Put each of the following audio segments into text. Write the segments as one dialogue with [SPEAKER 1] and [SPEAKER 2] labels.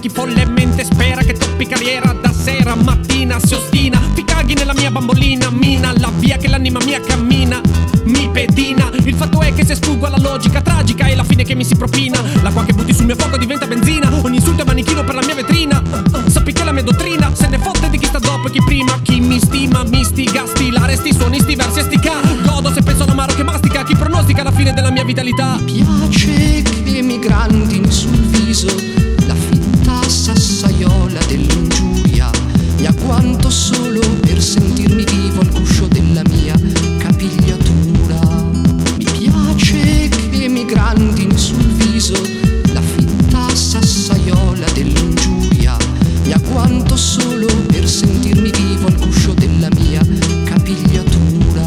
[SPEAKER 1] chi follemente spera che toppi carriera da sera a mattina si ostina. Ti caghi nella mia bambolina, mina la via che l'anima mia cammina, mi pedina. Il fatto è che se sfuggo alla logica tragica è la fine che mi si propina. L'acqua che butti sul mio fuoco diventa benzina, ogni insulto è manichino per la mia vetrina. Sappi che la mia dottrina se ne fotte di chi sta dopo e chi prima. Chi mi stima, mi stiga, stilare sti suoni, sti versi e sti ca. Godo se penso all'amaro che mastica, chi pronostica la fine della mia vitalità.
[SPEAKER 2] Piace che mi grandin sul viso la fitta sassaiola dell'ingiuria, mi agguanto solo per sentirmi vivo al guscio della mia capigliatura. Mi piace che mi grandin sul viso la fitta sassaiola dell'ingiuria, mi agguanto solo per sentirmi vivo al guscio della mia capigliatura.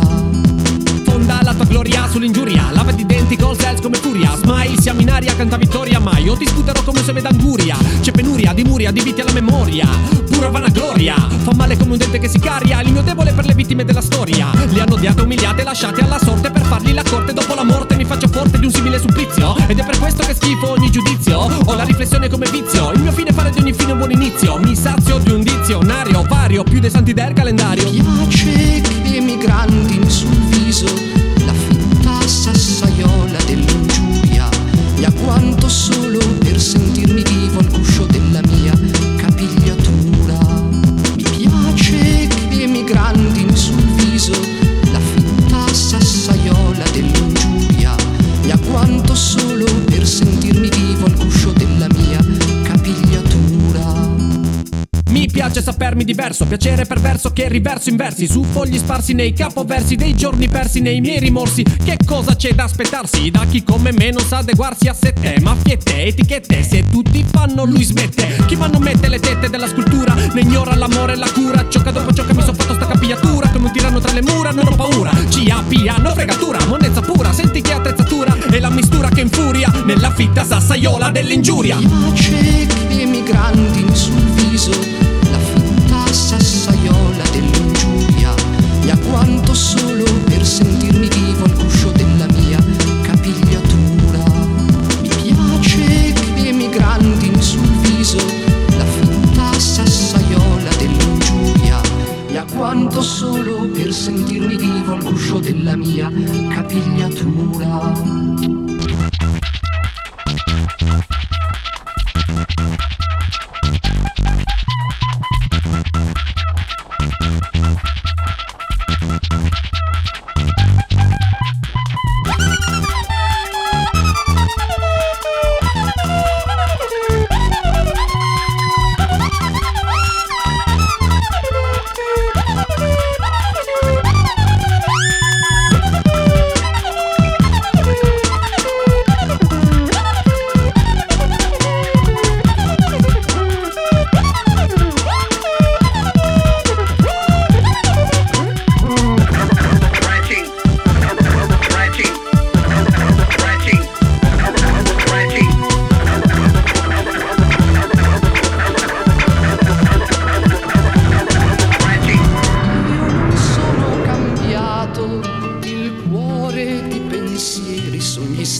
[SPEAKER 1] Fonda la tua gloria sull'ingiuria, lava di denti col sels come furia. Smile, siamo in aria, canta vittoria mai. Io ti sputerò come se d'anguria. C'è penuria, di muria, di viti alla memoria, pura vanagloria. Fa male come un dente che si caria, il mio debole per le vittime della storia. Le hanno odiate, umiliate, lasciate alla sorte per fargli la corte. Dopo la morte mi faccio forte di un simile supplizio, ed è per questo che schifo ogni giudizio. Ho la riflessione come vizio, il mio fine è fare di ogni fine un buon inizio. Mi sazio di un dizionario vario, più dei santi del calendario.
[SPEAKER 2] Mi piace che mi grandin sul viso la fitta sassaiola dell'ingiuria, mi agguanto solo per sentirmi vivo al guscio della mia capigliatura. Mi piace che mi grandin sul viso la fitta sassaiola dell'ingiuria, mi agguanto solo per sentirmi vivo al guscio della mia capigliatura.
[SPEAKER 1] Mi piace sapermi diverso, piacere perverso che riverso in versi su fogli sparsi nei capoversi dei giorni persi nei miei rimorsi. Che cosa c'è da aspettarsi da chi come me non sa adeguarsi a sette maffiette, etichette, se tutti fanno lui smette. Chi ma non mette le tette della scultura ne ignora l'amore e la cura. Gioca dopo ciò che mi son fatto sta capigliatura, come un tiranno tra le mura, non ho paura. CAP hanno fregatura, monnezza pura, senti che attrezzatura e la mistura che infuria nella fitta sassaiola dell'ingiuria.
[SPEAKER 2] Mi piace che mi grandin sul viso la fitta sassaiola dell'ingiuria, mi agguanto solo per sentirmi vivo al guscio della mia capigliatura. Mi piace che mi grandin sul viso la fitta sassaiola dell'ingiuria, mi agguanto solo per sentirmi vivo al guscio della mia capigliatura.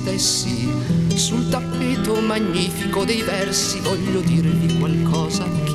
[SPEAKER 2] Sul tappeto magnifico dei versi voglio dirvi qualcosa